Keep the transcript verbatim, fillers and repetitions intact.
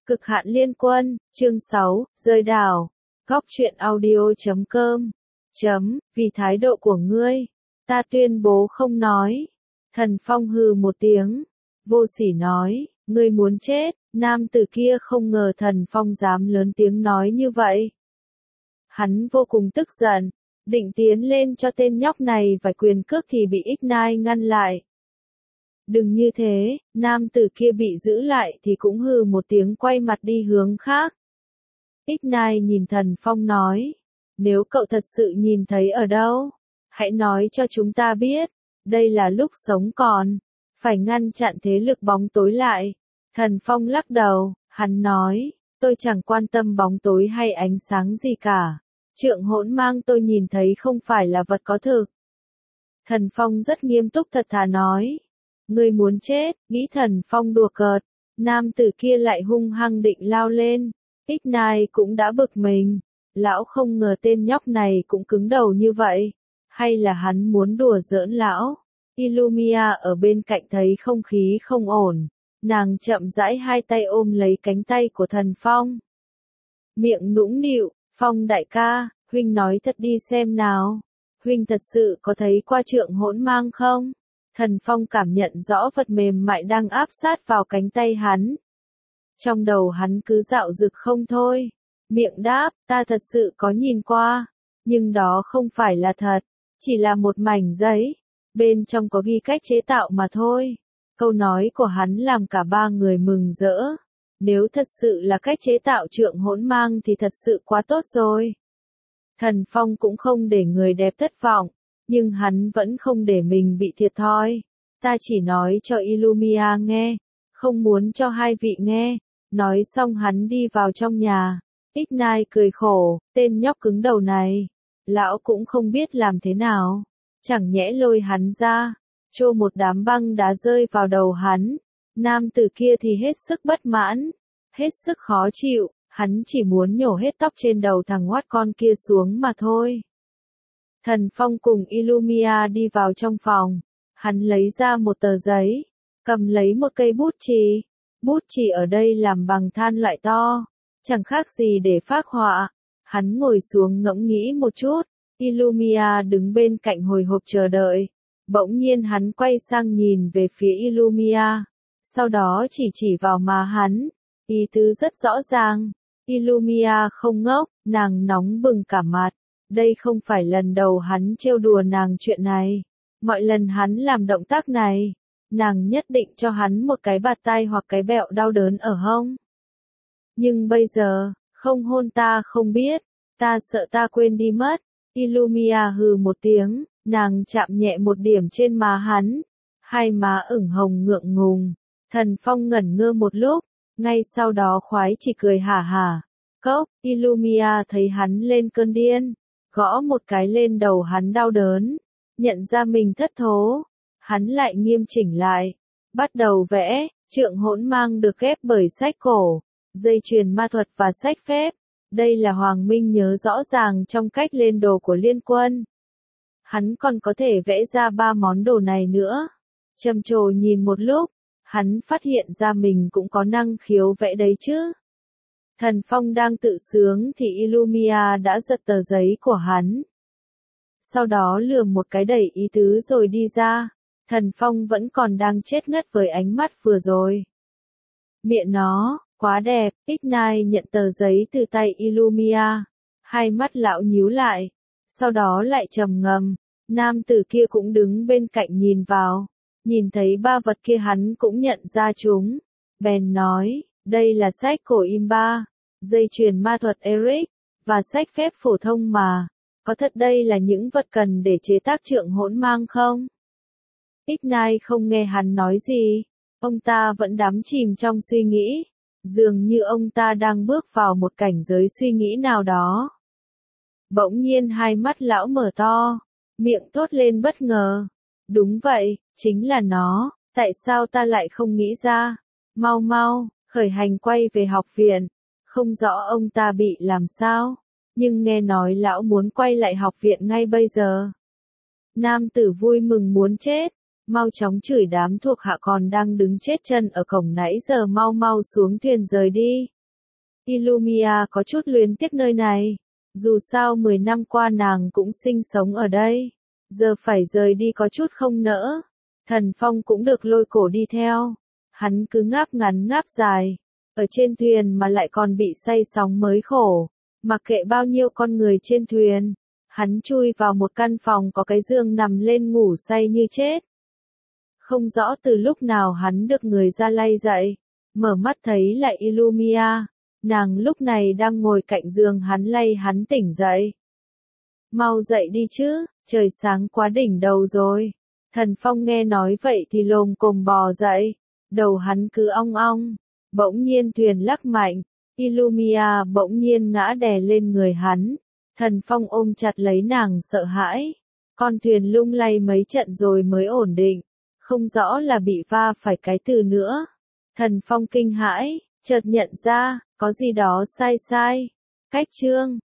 Cực hạn liên quân, chương sáu, rơi đảo. Góc truyện audio chấm com. Chấm, vì thái độ của ngươi, ta tuyên bố không nói. Thần Phong hừ một tiếng, vô sỉ nói, ngươi muốn chết. Nam tử kia không ngờ Thần Phong dám lớn tiếng nói như vậy. Hắn vô cùng tức giận, định tiến lên cho tên nhóc này vài quyền cước thì bị Ignite ngăn lại. Đừng như thế, nam tử kia bị giữ lại thì cũng hừ một tiếng quay mặt đi hướng khác. Ignite nhìn Thần Phong nói, nếu cậu thật sự nhìn thấy ở đâu, hãy nói cho chúng ta biết, đây là lúc sống còn, phải ngăn chặn thế lực bóng tối lại. Thần Phong lắc đầu, hắn nói, tôi chẳng quan tâm bóng tối hay ánh sáng gì cả, trượng hỗn mang tôi nhìn thấy không phải là vật có thực. Thần Phong rất nghiêm túc thật thà nói, ngươi muốn chết, nghĩ Thần Phong đùa cợt, nam tử kia lại hung hăng định lao lên. Ignite cũng đã bực mình, lão không ngờ tên nhóc này cũng cứng đầu như vậy, hay là hắn muốn đùa giỡn lão. Illumia ở bên cạnh thấy không khí không ổn, nàng chậm rãi hai tay ôm lấy cánh tay của Thần Phong. Miệng nũng nịu, Phong đại ca, huynh nói thật đi xem nào, huynh thật sự có thấy qua trượng hỗn mang không? Thần Phong cảm nhận rõ vật mềm mại đang áp sát vào cánh tay hắn. Trong đầu hắn cứ dạo dực không thôi. Miệng đáp, ta thật sự có nhìn qua. Nhưng đó không phải là thật. Chỉ là một mảnh giấy. Bên trong có ghi cách chế tạo mà thôi. Câu nói của hắn làm cả ba người mừng rỡ. Nếu thật sự là cách chế tạo trượng hỗn mang thì thật sự quá tốt rồi. Thần Phong cũng không để người đẹp thất vọng. Nhưng hắn vẫn không để mình bị thiệt thòi. Ta chỉ nói cho Illumia nghe, không muốn cho hai vị nghe. Nói xong hắn đi vào trong nhà. Ignite cười khổ, tên nhóc cứng đầu này. Lão cũng không biết làm thế nào. Chẳng nhẽ lôi hắn ra, trô một đám băng đá rơi vào đầu hắn. Nam tử kia thì hết sức bất mãn, hết sức khó chịu. Hắn chỉ muốn nhổ hết tóc trên đầu thằng ngoát con kia xuống mà thôi. Thần Phong cùng Illumia đi vào trong phòng. Hắn lấy ra một tờ giấy, cầm lấy một cây bút chì. Bút chì ở đây làm bằng than loại to, chẳng khác gì để phác họa. Hắn ngồi xuống ngẫm nghĩ một chút. Illumia đứng bên cạnh hồi hộp chờ đợi. Bỗng nhiên hắn quay sang nhìn về phía Illumia. Sau đó chỉ chỉ vào má hắn. Ý tứ rất rõ ràng. Illumia không ngốc, nàng nóng bừng cả mặt. Đây không phải lần đầu hắn trêu đùa nàng chuyện này. Mọi lần hắn làm động tác này, nàng nhất định cho hắn một cái bạt tai hoặc cái bẹo đau đớn ở hông. Nhưng bây giờ, không hôn ta không biết, ta sợ ta quên đi mất. Illumia hừ một tiếng, nàng chạm nhẹ một điểm trên má hắn. Hai má ửng hồng ngượng ngùng. Thần Phong ngẩn ngơ một lúc, ngay sau đó khoái chỉ cười hả hả. Cốc, Illumia thấy hắn lên cơn điên, gõ một cái lên đầu hắn đau đớn. Nhận ra mình thất thố, hắn lại nghiêm chỉnh lại, bắt đầu vẽ. Trượng hỗn mang được ghép bởi sách cổ, dây chuyền ma thuật và sách phép. Đây là Hoàng Minh nhớ rõ ràng trong cách lên đồ của liên quân. Hắn còn có thể vẽ ra ba món đồ này nữa. Trầm trồ nhìn một lúc, hắn phát hiện ra mình cũng có năng khiếu vẽ đấy chứ. Thần Phong đang tự sướng thì Illumia đã giật tờ giấy của hắn. Sau đó lườm một cái đầy ý tứ rồi đi ra. Thần Phong vẫn còn đang chết ngất với ánh mắt vừa rồi. Miệng nó, quá đẹp. Ignite nhận tờ giấy từ tay Illumia. Hai mắt lão nhíu lại. Sau đó lại trầm ngâm. Nam tử kia cũng đứng bên cạnh nhìn vào. Nhìn thấy ba vật kia hắn cũng nhận ra chúng. Bèn nói, đây là sách cổ Imba, dây chuyền ma thuật Eric, và sách phép phổ thông mà. Có thật đây là những vật cần để chế tác trượng hỗn mang không? Ignite không nghe hắn nói gì. Ông ta vẫn đắm chìm trong suy nghĩ. Dường như ông ta đang bước vào một cảnh giới suy nghĩ nào đó. Bỗng nhiên hai mắt lão mở to. Miệng thốt lên bất ngờ. Đúng vậy, chính là nó. Tại sao ta lại không nghĩ ra? Mau mau, khởi hành quay về học viện. Không rõ ông ta bị làm sao. Nhưng nghe nói lão muốn quay lại học viện ngay bây giờ. Nam tử vui mừng muốn chết. Mau chóng chửi đám thuộc hạ còn đang đứng chết chân ở cổng nãy giờ mau mau xuống thuyền rời đi. Illumia có chút luyến tiếc nơi này. Dù sao mười năm qua nàng cũng sinh sống ở đây. Giờ phải rời đi có chút không nỡ. Thần Phong cũng được lôi cổ đi theo. Hắn cứ ngáp ngắn ngáp dài. Ở trên thuyền mà lại còn bị say sóng mới khổ. Mặc kệ bao nhiêu con người trên thuyền. Hắn chui vào một căn phòng có cái giường nằm lên ngủ say như chết. Không rõ từ lúc nào hắn được người ra lay dậy. Mở mắt thấy lại Illumia. Nàng lúc này đang ngồi cạnh giường hắn lay hắn tỉnh dậy. Mau dậy đi chứ, trời sáng quá đỉnh đầu rồi. Thần Phong nghe nói vậy thì lồm cồm bò dậy. Đầu hắn cứ ong ong. Bỗng nhiên thuyền lắc mạnh. Illumia bỗng nhiên ngã đè lên người hắn. Thần Phong ôm chặt lấy nàng sợ hãi. Con thuyền lung lay mấy trận rồi mới ổn định. Không rõ là bị va phải cái từ nữa. Thần Phong kinh hãi, chợt nhận ra, có gì đó sai sai. Cách chương